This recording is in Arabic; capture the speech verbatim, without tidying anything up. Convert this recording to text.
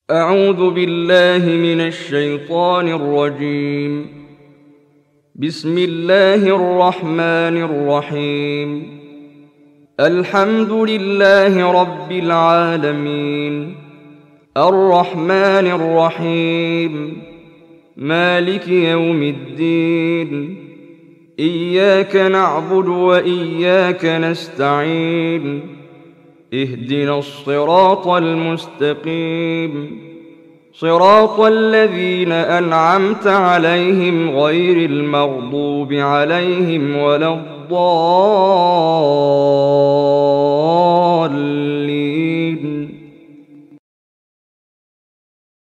أعوذ بالله من الشيطان الرجيم. بسم الله الرحمن الرحيم. الحمد لله رب العالمين، الرحمن الرحيم، مالك يوم الدين، إياك نعبد وإياك نستعين، اهدنا الصراط المستقيم، صراط الذين أنعمت عليهم غير المغضوب عليهم ولا الضالين.